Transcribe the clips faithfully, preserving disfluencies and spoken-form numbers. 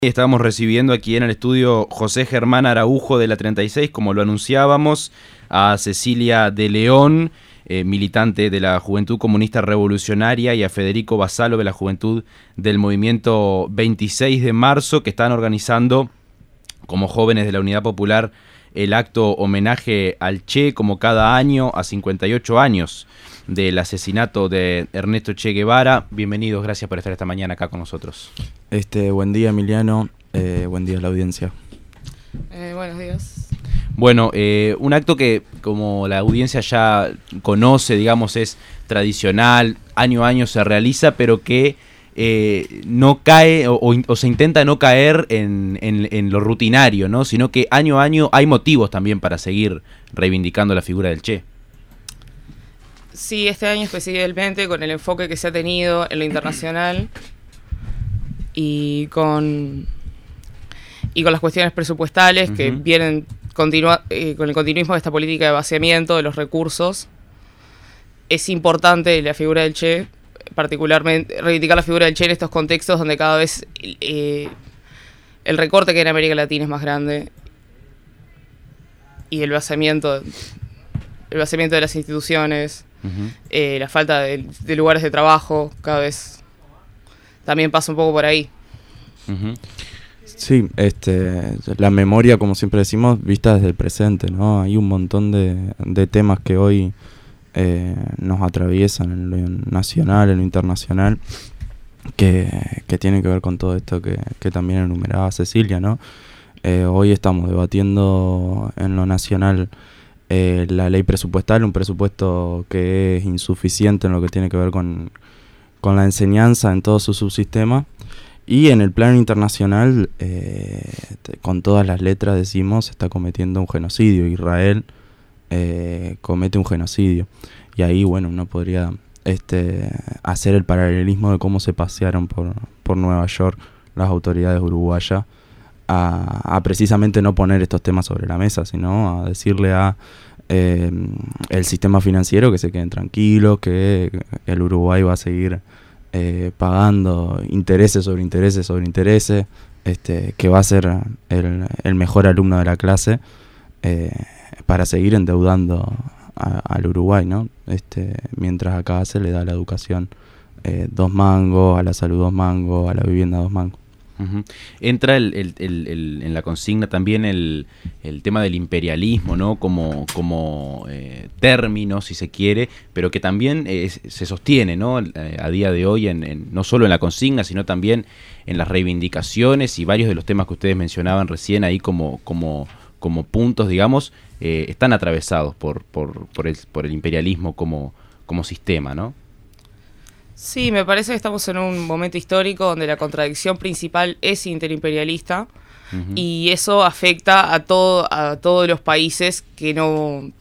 Estábamos recibiendo aquí en el estudio José Germán Araujo de la treinta y seis, como lo anunciábamos, a Cecilia de León, eh, militante de la Juventud Comunista Revolucionaria, y a Federico Basalo de la Juventud del Movimiento veintiséis de marzo, que están organizando como jóvenes de la Unidad Popular el acto homenaje al Che, como cada año, a cincuenta y ocho años del asesinato de Ernesto Che Guevara. Bienvenidos, gracias por estar esta mañana acá con nosotros. Este, buen día, Emiliano, eh, buen día a la audiencia. Eh, buenos días. Bueno, eh, un acto que, como la audiencia ya conoce, digamos, es tradicional, año a año se realiza, pero que eh, no cae o, o se intenta no caer en, en, en lo rutinario, ¿no? Sino que año a año hay motivos también para seguir reivindicando la figura del Che. Sí, este año especialmente con el enfoque que se ha tenido en lo internacional y con y con las cuestiones presupuestales uh-huh. que vienen continua, eh, con el continuismo de esta política de vaciamiento de los recursos. Es importante la figura del Che, particularmente reivindicar la figura del Che en estos contextos donde cada vez eh, el recorte que hay en América Latina es más grande y el vaciamiento, el vaciamiento de las instituciones, uh-huh. eh, la falta de, de lugares de trabajo cada vez también pasa un poco por ahí. Uh-huh. Sí, este, la memoria, como siempre decimos, vista desde el presente, ¿no? Hay un montón de, de temas que hoy eh, nos atraviesan en lo nacional, en lo internacional, que, que tienen que ver con todo esto que, que también enumeraba Cecilia, ¿no? Eh, hoy estamos debatiendo en lo nacional eh, la ley presupuestal, un presupuesto que es insuficiente en lo que tiene que ver con, con la enseñanza en todo su subsistema. Y en el plano internacional, eh, con todas las letras decimos, se está cometiendo un genocidio. Israel eh, comete un genocidio. Y ahí, bueno, uno podría este, hacer el paralelismo de cómo se pasearon por, por Nueva York las autoridades uruguayas a, a precisamente no poner estos temas sobre la mesa, sino a decirle a eh, el sistema financiero que se queden tranquilos, que el Uruguay va a seguir Eh, pagando intereses sobre intereses sobre intereses, este, que va a ser el, el mejor alumno de la clase eh, para seguir endeudando a, al Uruguay, ¿no? Este, mientras acá se le da a la educación eh, dos mangos, a la salud dos mangos, a la vivienda dos mangos. Uh-huh. Entra el, el, el, el, en la consigna también el, el tema del imperialismo, ¿no? Como, como eh, término, si se quiere, pero que también eh, se sostiene, ¿no? Eh, a día de hoy, en, en, no solo en la consigna, sino también en las reivindicaciones, y varios de los temas que ustedes mencionaban recién ahí como, como, como puntos, digamos, eh, están atravesados por, por, por, el, por el imperialismo como, como sistema, ¿no? Sí, me parece que estamos en un momento histórico donde la contradicción principal es interimperialista uh-huh. y eso afecta a todo a todos los países que no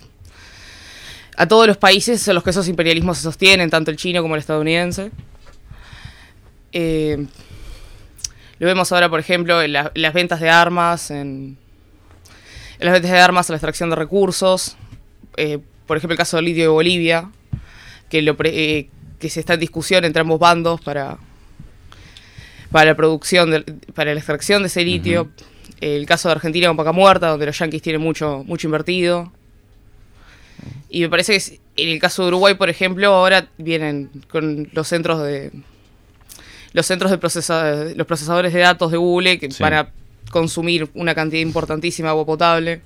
a todos los países en los que esos imperialismos se sostienen, tanto el chino como el estadounidense. Eh, lo vemos ahora, por ejemplo, en, la, en las ventas de armas, en, en las ventas de armas, en la extracción de recursos. Eh, por ejemplo, el caso del litio de Bolivia, que lo pre, eh, que se está en discusión entre ambos bandos para, para la producción, de, para la extracción de ese litio. Uh-huh. El caso de Argentina con Vaca Muerta, donde los yanquis tienen mucho, mucho invertido. Y me parece que en el caso de Uruguay, por ejemplo, ahora vienen con los centros de los centros de procesa, los procesadores de datos de Google que sí. van a consumir una cantidad importantísima de agua potable.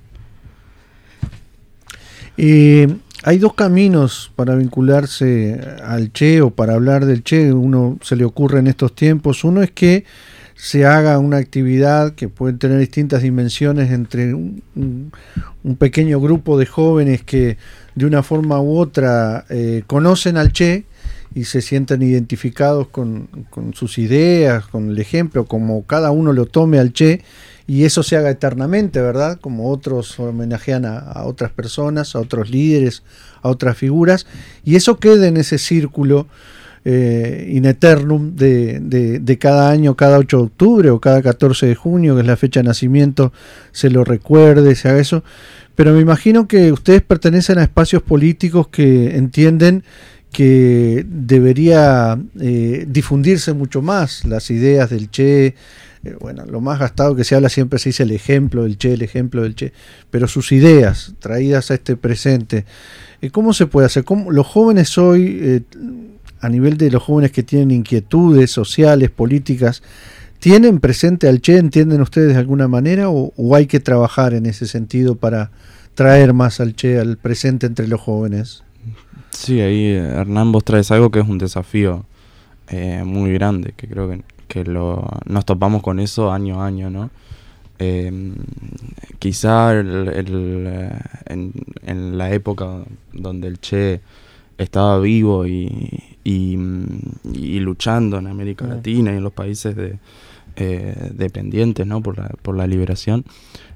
Eh, hay dos caminos para vincularse al Che o para hablar del Che. Uno se le ocurre en estos tiempos. Uno es que se haga una actividad que puede tener distintas dimensiones entre un, un, un pequeño grupo de jóvenes que de una forma u otra eh, conocen al Che y se sienten identificados con, con sus ideas, con el ejemplo, como cada uno lo tome al Che, y eso se haga eternamente, ¿verdad? Como otros homenajean a, a otras personas, a otros líderes, a otras figuras, y eso quede en ese círculo eh, in eternum de, de, de cada año, cada ocho de octubre o cada catorce de junio, que es la fecha de nacimiento, se lo recuerde, se haga eso. Pero me imagino que ustedes pertenecen a espacios políticos que entienden que debería eh, difundirse mucho más las ideas del Che, eh, bueno, lo más gastado que se habla siempre se dice el ejemplo del Che, el ejemplo del Che, pero sus ideas traídas a este presente, eh, ¿cómo se puede hacer? ¿Cómo, los jóvenes hoy, eh, a nivel de los jóvenes que tienen inquietudes sociales, políticas, ¿tienen presente al Che, entienden ustedes de alguna manera, o, o hay que trabajar en ese sentido para traer más al Che al presente entre los jóvenes? Sí, ahí Hernán, vos traes algo que es un desafío eh, muy grande, que creo que, que lo, nos topamos con eso año a año, ¿no? Eh, quizá el, el, en, en la época donde el Che estaba vivo y, y, y luchando en América Latina y en los países de, eh, dependientes, ¿no? por, la, por la liberación,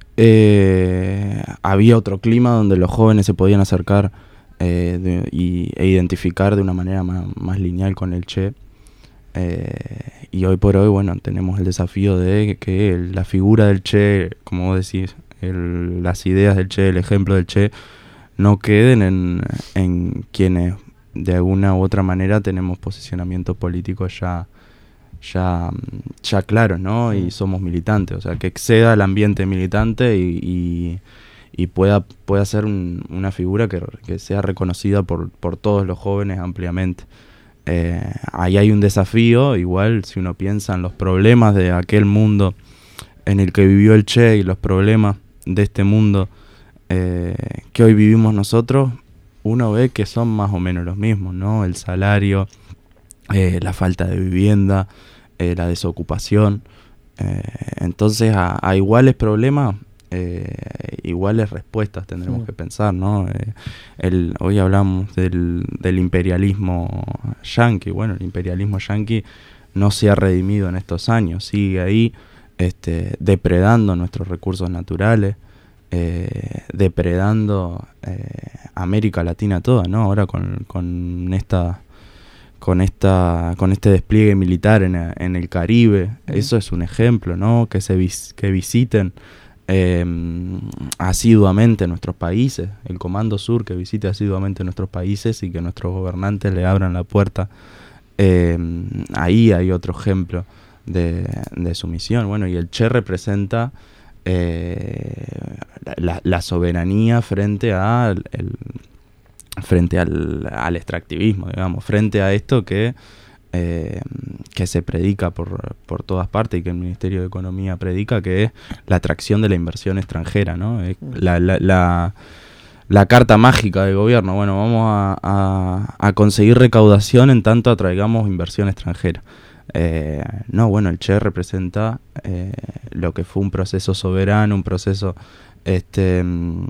eh, había otro clima donde los jóvenes se podían acercar eh, de, y, e identificar de una manera más, más lineal con el Che. Eh, y hoy por hoy, bueno, tenemos el desafío de que el, la figura del Che, como vos decís, el, las ideas del Che, el ejemplo del Che, no queden en, en quienes de alguna u otra manera tenemos posicionamientos políticos ya, ya, ya claros, ¿no? Y somos militantes, o sea, que exceda el ambiente militante y, y, y pueda, pueda ser un, una figura que, que sea reconocida por, por todos los jóvenes ampliamente. Eh, ahí hay un desafío, igual si uno piensa en los problemas de aquel mundo en el que vivió el Che y los problemas de este mundo eh, que hoy vivimos nosotros, uno ve que son más o menos los mismos, ¿no? El salario, eh, la falta de vivienda, eh, la desocupación. Eh, entonces a, a iguales problemas, eh, iguales respuestas tendremos sí. que pensar, ¿no? Eh, el, hoy hablamos del, del imperialismo yanqui. Bueno, el imperialismo yanqui no se ha redimido en estos años, sigue ahí este, depredando nuestros recursos naturales, eh, depredando eh, América Latina toda, ¿no? Ahora con, con esta con esta con este despliegue militar en, en el Caribe, mm. eso es un ejemplo, ¿no? Que se vis, que visiten eh, asiduamente nuestros países, el Comando Sur que visite asiduamente nuestros países y que nuestros gobernantes le abran la puerta. Eh, ahí hay otro ejemplo de, de sumisión. Bueno, y el Che representa eh, la, la soberanía frente a el, frente al, al extractivismo, digamos, frente a esto que eh, que se predica por, por todas partes y que el Ministerio de Economía predica, que es la atracción de la inversión extranjera, ¿no? Es la, la, la, la carta mágica del gobierno. Bueno, vamos a, a, a conseguir recaudación en tanto atraigamos inversión extranjera. Eh, no, bueno, el Che representa eh, lo que fue un proceso soberano, un proceso este,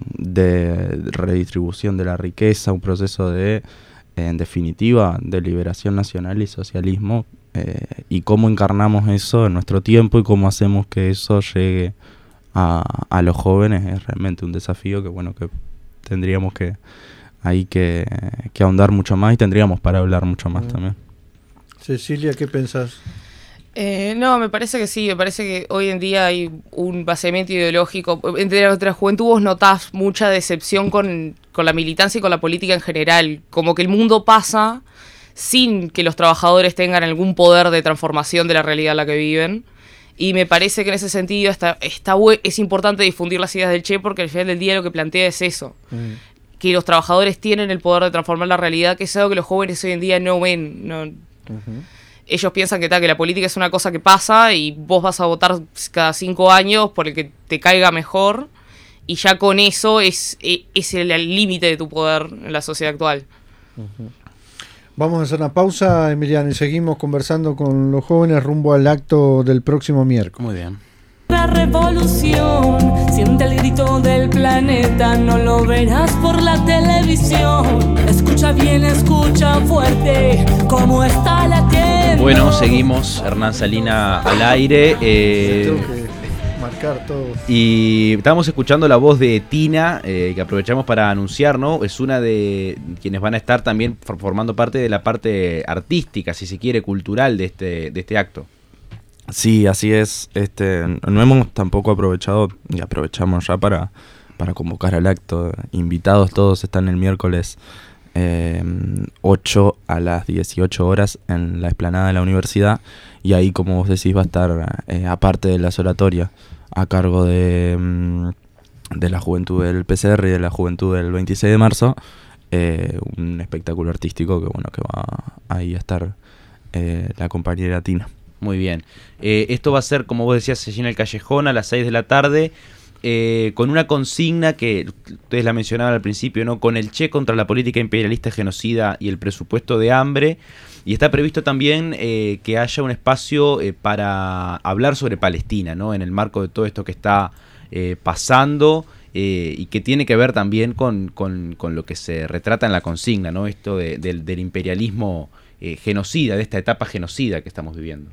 de redistribución de la riqueza, un proceso de, en definitiva, de liberación nacional y socialismo, eh, y cómo encarnamos eso en nuestro tiempo y cómo hacemos que eso llegue a, a los jóvenes es realmente un desafío que, bueno, que tendríamos que hay que, que ahondar mucho más y tendríamos para hablar mucho más mm. también. Cecilia, ¿qué pensás? Eh, no, me parece que sí, me parece que hoy en día hay un vaciamiento ideológico. Entre nuestra juventud vos notás mucha decepción con, con la militancia y con la política en general. Como que el mundo pasa sin que los trabajadores tengan algún poder de transformación de la realidad en la que viven. Y me parece que en ese sentido está, está, es importante difundir las ideas del Che, porque al final del día lo que plantea es eso. Mm. Que los trabajadores tienen el poder de transformar la realidad, que es algo que los jóvenes hoy en día no ven, no... Uh-huh. Ellos piensan que, tal, que la política es una cosa que pasa y vos vas a votar cada cinco años por el que te caiga mejor, y ya con eso es, es el límite de tu poder en la sociedad actual. Uh-huh. Vamos a hacer una pausa, Emiliano, y seguimos conversando con los jóvenes rumbo al acto del próximo miércoles. Muy bien. La revolución, siente el grito del planeta, no lo verás por la televisión. Escucha bien, escucha fuerte, cómo está latiendo. Bueno, seguimos, Hernán Salina al aire. Eh, Tengo que marcar todo. Y estábamos escuchando la voz de Tina, eh, que aprovechamos para anunciar, ¿no? Es una de quienes van a estar también formando parte de la parte artística, si se quiere, cultural de este, de este acto. Sí, así es. Este, no hemos tampoco aprovechado, y aprovechamos ya para, para convocar al acto. Invitados todos están el miércoles eh, ocho a las dieciocho horas en la explanada de la universidad, y ahí, como vos decís, va a estar, eh, aparte de las oratorias, a cargo de, de la juventud del P C R y de la juventud del veintiséis de marzo, eh, un espectáculo artístico que bueno que va ahí a estar eh, la compañera Tina. Muy bien. Eh, esto va a ser, como vos decías, allí en el Callejón a las seis de la tarde, eh, con una consigna que ustedes la mencionaban al principio, ¿no? Con el Che contra la política imperialista genocida y el presupuesto de hambre. Y está previsto también eh, que haya un espacio eh, para hablar sobre Palestina, ¿no? En el marco de todo esto que está eh, pasando eh, y que tiene que ver también con, con, con lo que se retrata en la consigna, ¿no? Esto de, del, del imperialismo eh, genocida, de esta etapa genocida que estamos viviendo.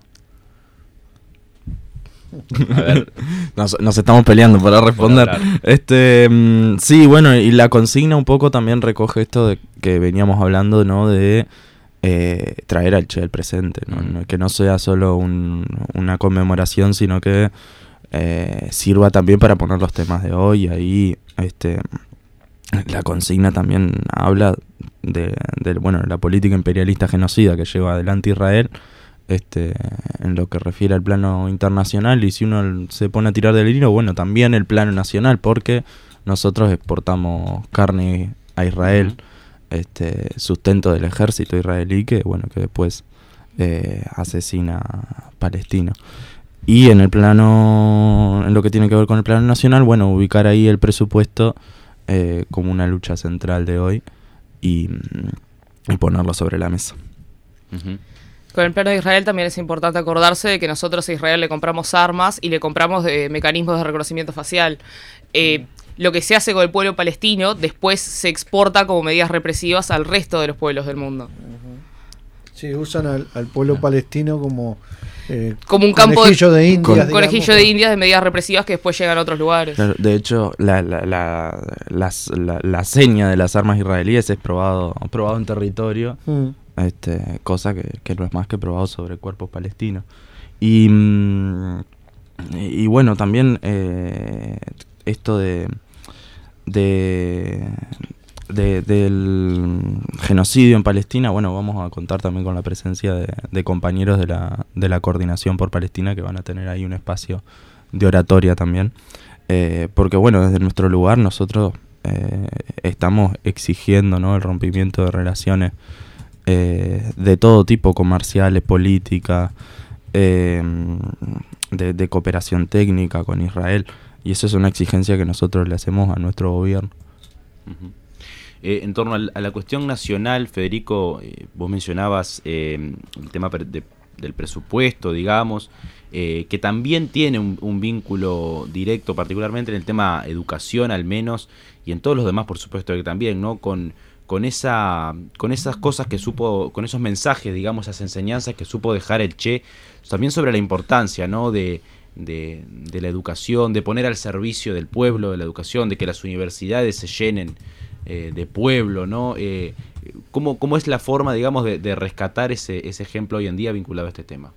A ver. Nos, nos estamos peleando para responder. Este, mm, sí, bueno, y la consigna un poco también recoge esto de que veníamos hablando, ¿no? De eh, traer al Che al presente, ¿no? Mm. Que no sea solo un, una conmemoración, sino que eh, sirva también para poner los temas de hoy. Ahí, este, la consigna también habla de, de, bueno, la política imperialista genocida que lleva adelante Israel. Este, en lo que refiere al plano internacional, y si uno se pone a tirar del hilo, bueno, también el plano nacional, porque nosotros exportamos carne a Israel, uh-huh. este, sustento del ejército israelí que, bueno, que después eh, asesina a palestinos. Y en el plano, en lo que tiene que ver con el plano nacional, bueno, ubicar ahí el presupuesto eh, como una lucha central de hoy y, y ponerlo sobre la mesa. Uh-huh. Con el plano de Israel también es importante acordarse de que nosotros a Israel le compramos armas y le compramos de mecanismos de reconocimiento facial. Eh, lo que se hace con el pueblo palestino después se exporta como medidas represivas al resto de los pueblos del mundo. Sí, usan al, al pueblo palestino como, eh, como un campo conejillo de, de indias. Con, conejillo de indias de medidas represivas que después llegan a otros lugares. Claro, de hecho, la, la, la, la, la, la seña de las armas israelíes es probado, probado en territorio. Mm. Este, cosa que, que no es más que probado sobre cuerpos palestinos. Y, y bueno, también eh, esto de, de, de del genocidio en Palestina, bueno, vamos a contar también con la presencia de, de compañeros de la, de la Coordinación por Palestina, que van a tener ahí un espacio de oratoria también. Eh, porque bueno, desde nuestro lugar nosotros eh, estamos exigiendo, ¿no?, el rompimiento de relaciones Eh, de todo tipo, comerciales, políticas, eh, de, de cooperación técnica con Israel, y eso es una exigencia que nosotros le hacemos a nuestro gobierno. Uh-huh. Eh, en torno a la, a la cuestión nacional, Federico, eh, vos mencionabas eh, el tema de, del presupuesto, digamos, eh, que también tiene un, un vínculo directo, particularmente en el tema educación al menos, y en todos los demás, por supuesto que también, ¿no?, con con esa con esas cosas que supo, con esos mensajes, digamos, esas enseñanzas que supo dejar el Che, también sobre la importancia, ¿no?, de, de, de la educación, de poner al servicio del pueblo, de la educación, de que las universidades se llenen eh, de pueblo, ¿no? Eh, ¿cómo, ¿Cómo es la forma, digamos, de, de rescatar ese, ese ejemplo hoy en día vinculado a este tema?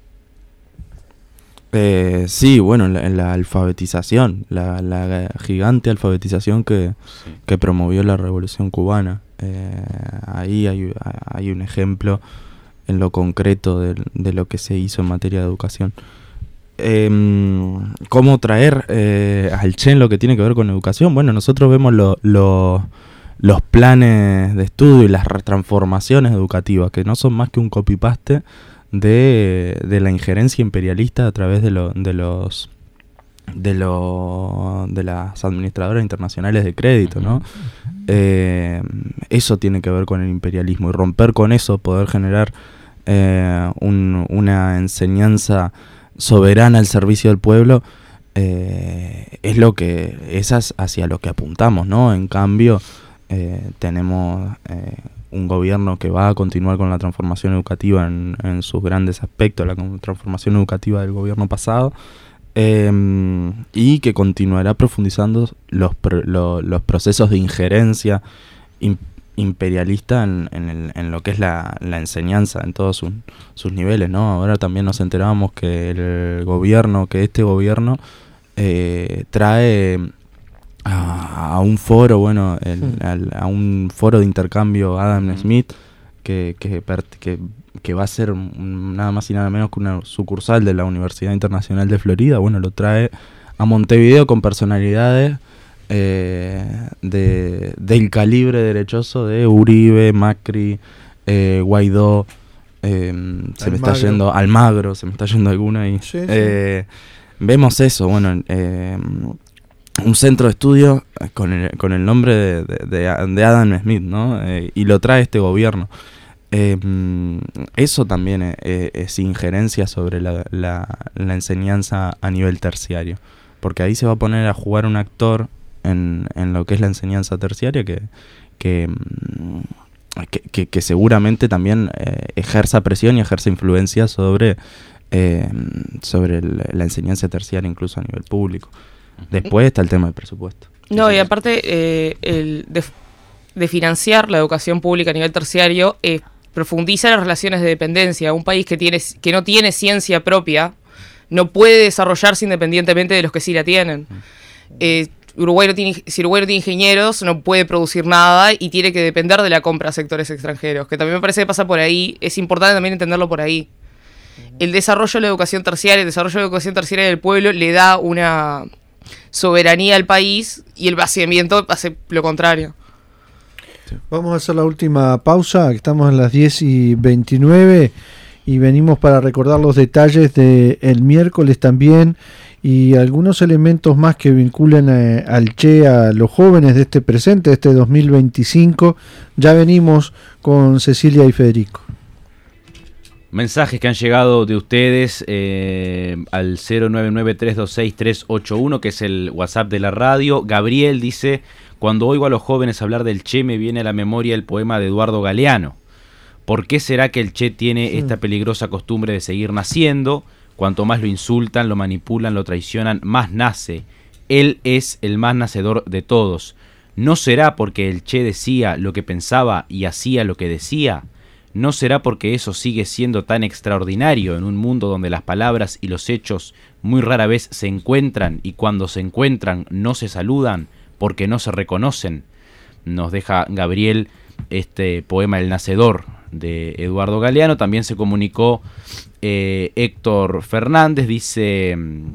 Eh, sí, bueno, la, la alfabetización, la, la gigante alfabetización que, sí. que promovió la Revolución Cubana. Eh, ahí hay, hay un ejemplo en lo concreto de, de lo que se hizo en materia de educación. Eh, ¿Cómo traer eh, al Che en lo que tiene que ver con educación? Bueno, nosotros vemos lo, lo, los planes de estudio y las transformaciones educativas, que no son más que un copy-paste de, de la injerencia imperialista a través de, lo, de los de lo, de las administradoras internacionales de crédito, ¿no? Eh, eso tiene que ver con el imperialismo, y romper con eso, poder generar eh, un, una enseñanza soberana al servicio del pueblo, eh, es lo que es hacia lo que apuntamos, ¿no? En cambio, eh, tenemos eh, un gobierno que va a continuar con la transformación educativa en, en sus grandes aspectos, la transformación educativa del gobierno pasado, eh, y que continuará profundizando los, lo, los procesos de injerencia imp, imperialista en, en, el, en lo que es la, la enseñanza en todos sus, sus niveles, ¿no? Ahora también nos enterábamos que el gobierno, que este gobierno eh, trae a, a un foro, bueno, el, mm. al, a un foro de intercambio Adam mm. Smith, que, que, que, que va a ser un, nada más y nada menos que una sucursal de la Universidad Internacional de Florida. Bueno, lo trae a Montevideo con personalidades eh, de, del calibre derechoso de Uribe, Macri, eh, Guaidó, eh, se Almagro. me está yendo Almagro, se me está yendo alguna ahí. Sí, sí. Eh, vemos eso, bueno, eh, un centro de estudio con el, con el nombre de, de, de Adam Smith, ¿no? Eh, y lo trae este gobierno. Eh, eso también es, es injerencia sobre la, la, la enseñanza a nivel terciario, porque ahí se va a poner a jugar un actor en, en lo que es la enseñanza terciaria que, que, que, que, que seguramente también eh, ejerza presión y ejerce influencia sobre, eh, sobre el, la enseñanza terciaria incluso a nivel público. Después está el tema del presupuesto. No, y aparte eh, el de, de financiar la educación pública a nivel terciario eh, profundiza las relaciones de dependencia. Un país que tiene que no tiene ciencia propia no puede desarrollarse independientemente de los que sí la tienen. Eh, Uruguay no tiene, si Uruguay no tiene ingenieros, no puede producir nada y tiene que depender de la compra a sectores extranjeros, que también me parece que pasa por ahí. Es importante también entenderlo por ahí. El desarrollo de la educación terciaria, el desarrollo de la educación terciaria del pueblo le da una soberanía al país y el vaciamiento hace lo contrario. Vamos a hacer la última pausa, estamos en las diez y veintinueve y venimos para recordar los detalles del miércoles también y algunos elementos más que vinculan a, al Che a los jóvenes de este presente, de este dos mil veinticinco. Ya venimos con Cecilia y Federico. Mensajes que han llegado de ustedes eh, al cero nueve nueve tres dos seis tres ocho uno, que es el WhatsApp de la radio. Gabriel dice: cuando oigo a los jóvenes hablar del Che me viene a la memoria el poema de Eduardo Galeano. ¿Por qué será que el Che tiene esta peligrosa costumbre de seguir naciendo? Cuanto más lo insultan, lo manipulan, lo traicionan, más nace. Él es el más nacedor de todos. ¿No será porque el Che decía lo que pensaba y hacía lo que decía? ¿No será porque eso sigue siendo tan extraordinario en un mundo donde las palabras y los hechos muy rara vez se encuentran y cuando se encuentran no se saludan porque no se reconocen? Nos deja Gabriel este poema El Nacedor de Eduardo Galeano. También se comunicó eh, Héctor Fernández, dice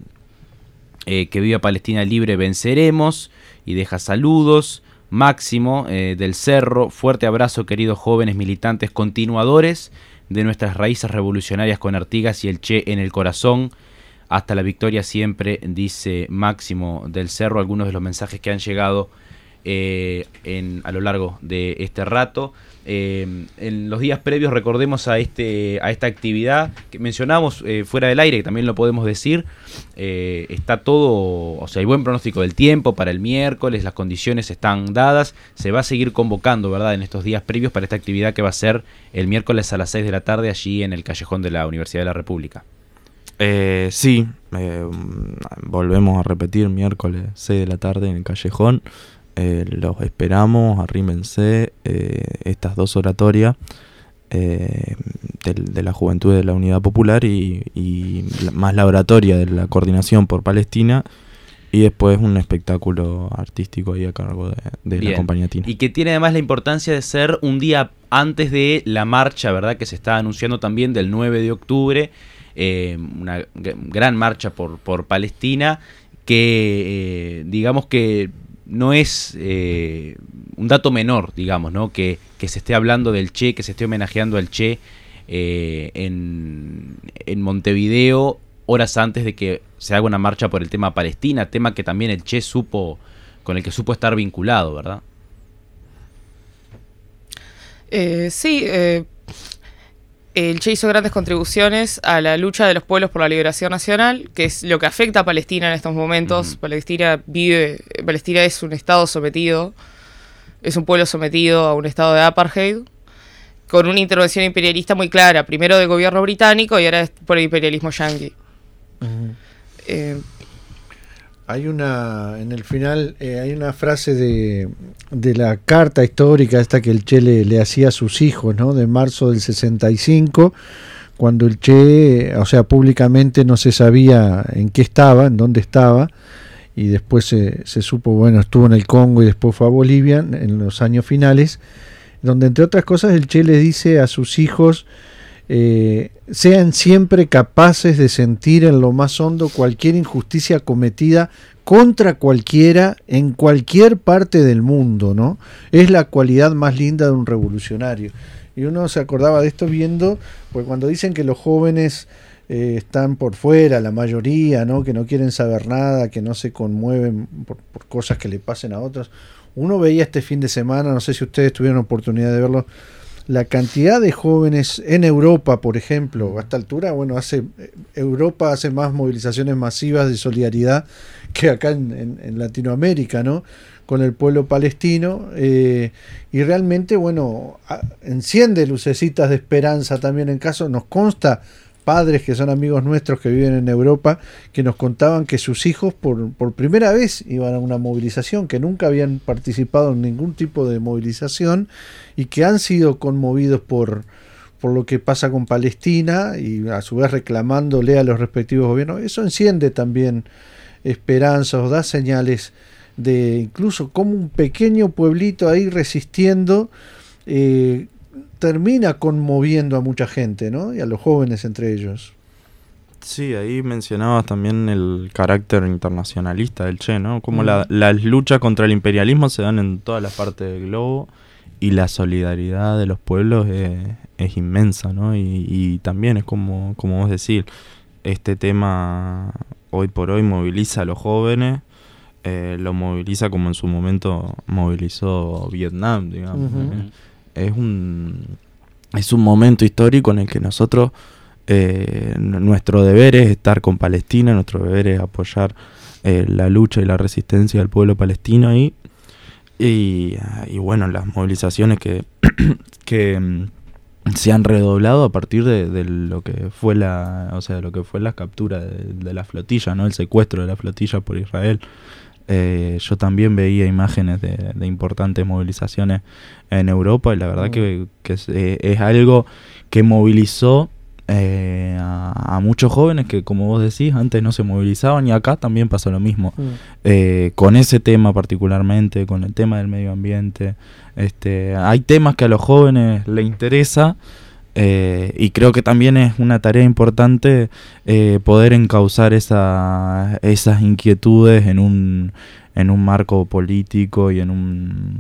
eh, que viva Palestina libre, venceremos, y deja saludos. Máximo eh, del Cerro: fuerte abrazo queridos jóvenes militantes continuadores de nuestras raíces revolucionarias con Artigas y el Che en el corazón, hasta la victoria siempre, dice Máximo del Cerro. Algunos de los mensajes que han llegado eh, en, a lo largo de este rato. Eh, en los días previos, recordemos a este a esta actividad que mencionamos eh, fuera del aire, que también lo podemos decir, eh, está todo, o sea, hay buen pronóstico del tiempo para el miércoles, las condiciones están dadas, se va a seguir convocando, ¿verdad?, en estos días previos para esta actividad que va a ser el miércoles a las seis de la tarde allí en el callejón de la Universidad de la República. Eh, sí, eh, volvemos a repetir, miércoles seis de la tarde en el callejón. Eh, los esperamos, arrímense, eh, estas dos oratorias eh, de, de la Juventud de la Unidad Popular y, y la, más la oratoria de la Coordinación por Palestina, y después un espectáculo artístico ahí a cargo de, de la compañía Tina. Y que tiene además la importancia de ser un día antes de la marcha, ¿verdad?, que se está anunciando también del nueve de octubre, eh, una g- gran marcha por, por Palestina, que eh, digamos que no es eh, un dato menor, digamos, ¿no?, que, que se esté hablando del Che, que se esté homenajeando al Che eh, en, en Montevideo horas antes de que se haga una marcha por el tema Palestina, tema que también el Che supo, con el que supo estar vinculado, ¿verdad? Eh, sí, eh, el Che hizo grandes contribuciones a la lucha de los pueblos por la liberación nacional, que es lo que afecta a Palestina en estos momentos. Uh-huh. Palestina vive, Palestina es un estado sometido, es un pueblo sometido a un estado de apartheid, con una intervención imperialista muy clara, primero del gobierno británico y ahora por el imperialismo yanqui. Uh-huh. Eh, Hay una, en el final, eh, hay una frase de, de la carta histórica esta que el Che le, le hacía a sus hijos, ¿no?, de marzo del sesenta y cinco, cuando el Che, o sea, públicamente no se sabía en qué estaba, en dónde estaba, y después se, se supo, bueno, estuvo en el Congo y después fue a Bolivia en los años finales, donde entre otras cosas el Che le dice a sus hijos, eh, sean siempre capaces de sentir en lo más hondo cualquier injusticia cometida contra cualquiera en cualquier parte del mundo, ¿no? Es la cualidad más linda de un revolucionario. Y uno se acordaba de esto viendo, pues cuando dicen que los jóvenes eh, están por fuera, la mayoría, ¿no? Que no quieren saber nada, que no se conmueven por, por cosas que le pasen a otros. Uno veía este fin de semana, no sé si ustedes tuvieron oportunidad de verlo, la cantidad de jóvenes en Europa, por ejemplo, a esta altura, bueno, hace Europa hace más movilizaciones masivas de solidaridad que acá en, en, en Latinoamérica, ¿no? Con el pueblo palestino, eh, y realmente, bueno, a, enciende lucecitas de esperanza también en caso, nos consta padres que son amigos nuestros que viven en Europa, que nos contaban que sus hijos por, por primera vez iban a una movilización, que nunca habían participado en ningún tipo de movilización y que han sido conmovidos por, por lo que pasa con Palestina y a su vez reclamándole a los respectivos gobiernos. Eso enciende también esperanzas, da señales de incluso como un pequeño pueblito ahí resistiendo eh, termina conmoviendo a mucha gente, ¿no? Y a los jóvenes entre ellos. Sí, ahí mencionabas también el carácter internacionalista del Che, ¿no? Como mm. la, las luchas contra el imperialismo se dan en todas las partes del globo y la solidaridad de los pueblos es, es inmensa, ¿no? Y, y también es como, como vos decís, este tema hoy por hoy moviliza a los jóvenes, eh, lo moviliza como en su momento movilizó Vietnam, digamos. Uh-huh. ¿eh? Es un, es un momento histórico en el que nosotros, eh, nuestro deber es estar con Palestina, nuestro deber es apoyar eh, la lucha y la resistencia del pueblo palestino ahí. Y, y bueno, las movilizaciones que, que um, se han redoblado a partir de, de lo que fue la, o sea, lo que fue la captura de, de la flotilla, ¿no? El secuestro de la flotilla por Israel. Eh, yo también veía imágenes de, de importantes movilizaciones en Europa y la verdad mm. que, que es, eh, es algo que movilizó eh, a, a muchos jóvenes que, como vos decís, antes no se movilizaban, y acá también pasó lo mismo, mm. eh, con ese tema particularmente, con el tema del medio ambiente. Este, hay temas que a los jóvenes les interesa. Eh, y creo que también es una tarea importante eh, poder encauzar esa, esas inquietudes en un en un marco político y en un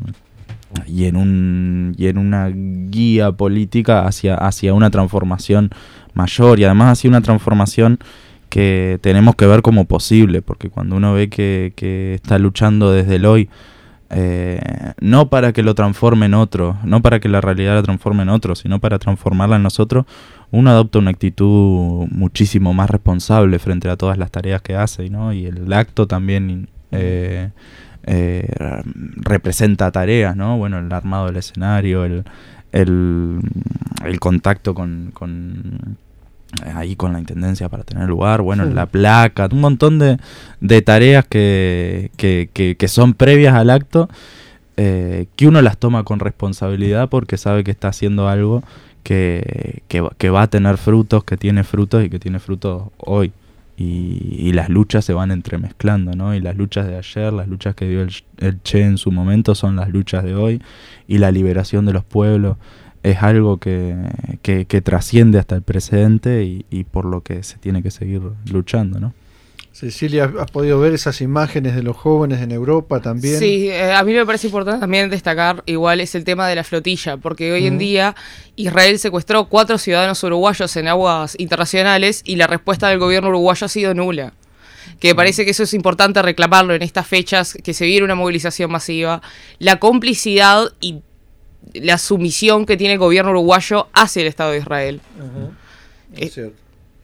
y en un y en una guía política hacia hacia una transformación mayor, y además hacia una transformación que tenemos que ver como posible, porque cuando uno ve que, que está luchando desde el hoy, Eh, no para que lo transforme en otro, no para que la realidad la transforme en otro, sino para transformarla en nosotros, uno adopta una actitud muchísimo más responsable frente a todas las tareas que hace, ¿no? Y el acto también eh, eh, representa tareas, ¿no? Bueno, el armado del escenario, el, el, el contacto con... con ahí con la intendencia para tener lugar, bueno, sí. La placa, un montón de, de tareas que, que, que, que son previas al acto, eh, que uno las toma con responsabilidad porque sabe que está haciendo algo que, que, que va a tener frutos, que tiene frutos y que tiene frutos hoy. Y, y las luchas se van entremezclando, ¿no? Y las luchas de ayer, las luchas que dio el, el Che en su momento son las luchas de hoy, y la liberación de los pueblos es algo que, que, que trasciende hasta el presente y, y por lo que se tiene que seguir luchando, ¿no? Cecilia, ¿has podido ver esas imágenes de los jóvenes en Europa también? Sí, eh, a mí me parece importante también destacar, igual, es el tema de la flotilla, porque hoy uh-huh. en día Israel secuestró cuatro ciudadanos uruguayos en aguas internacionales y la respuesta del gobierno uruguayo ha sido nula. Que me parece que eso es importante reclamarlo en estas fechas, que se viene una movilización masiva, la complicidad y la sumisión que tiene el gobierno uruguayo hacia el Estado de Israel. Uh-huh. Es eh, cierto.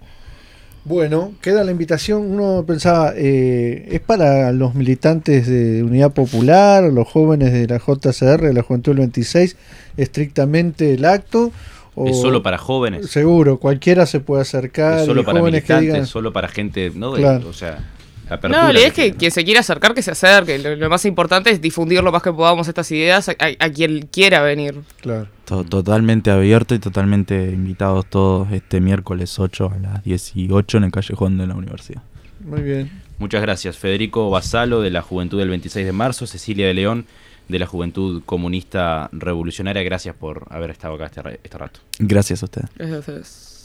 Bueno, queda la invitación. Uno pensaba, eh, ¿es para los militantes de Unidad Popular, los jóvenes de la J C R, de la Juventud del veintiséis, estrictamente el acto? O es solo para jóvenes. Seguro, cualquiera se puede acercar. Es solo para militantes, digan, solo para gente, ¿no? Claro. O sea, apertura. No, la idea es que quien se quiera acercar, que se acerque. Lo, lo más importante es difundir lo más que podamos estas ideas a, a, a quien quiera venir. Claro. Totalmente abierto y totalmente invitados todos este miércoles ocho a las dieciocho en el Callejón de la Universidad. Muy bien. Muchas gracias. Federico Basalo, de la Juventud del veintiséis de marzo, Cecilia de León, de la Juventud Comunista Revolucionaria. Gracias por haber estado acá este, este rato. Gracias a ustedes. Gracias a ustedes.